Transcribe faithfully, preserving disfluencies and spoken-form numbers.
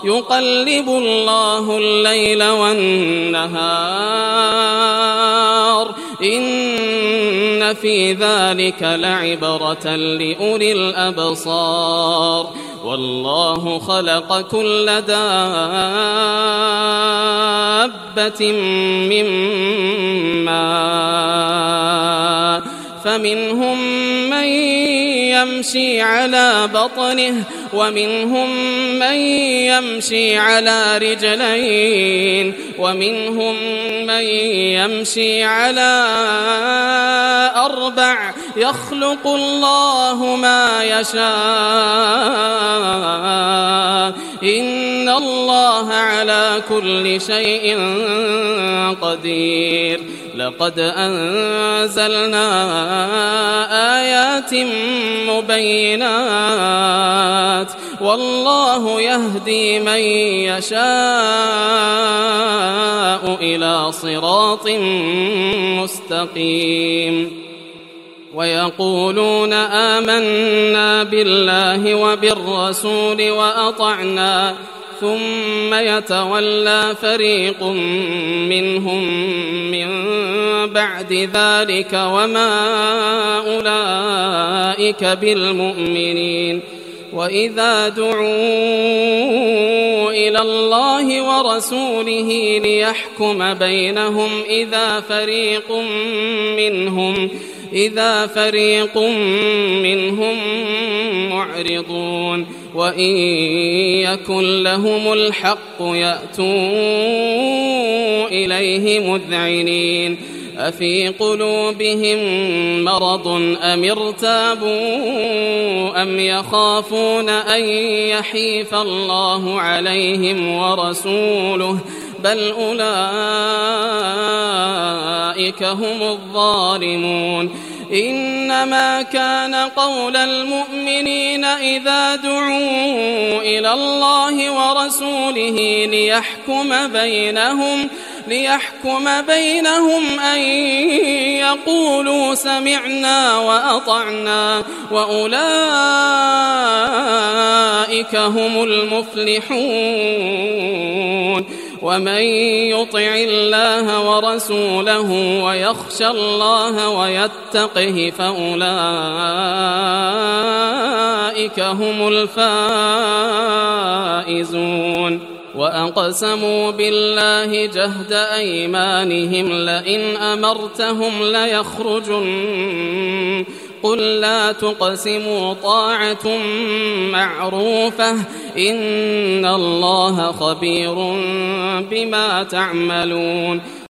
يقلب الله الليل والنهار إن في ذلك لعبرة لأولي الأبصار والله خلق كل دابة من ماء فمنهم من يمشي على بطنه ومنهم من يمشي على رجلين ومنهم من يمشي على أربع يخلق الله ما يشاء إن الله على كل شيء قدير لقد أنزلنا آيات مبينات والله يهدي من يشاء إلى صراط مستقيم ويقولون آمنا بالله وبالرسول وأطعنا ثم يتولى فريق منهم من بعد ذلك وما أولئك بالمؤمنين وإذا دعوا إلى الله ورسوله ليحكم بينهم إذا فريق منهم إذا فريق منهم معرضون وإن يكن لهم الحق يأتوا إليه مذعنين أفي قلوبهم مرض أم ارتابوا أم يخافون أن يحيف الله عليهم ورسوله بل أولئك هم الظالمون إنما كان قول المؤمنين إذا دعوا إلى الله ورسوله ليحكم بينهم ليحكم بينهم أن يقولوا سمعنا وأطعنا وأولئك هم المفلحون ومن يطع الله ورسوله ويخشى الله ويتقه فأولئك هم الفائزون وأقسموا بالله جهد أيمانهم لئن أمرتهم ليخرجن قل لا تقسموا طاعة معروفة إن الله خبير بما تعملون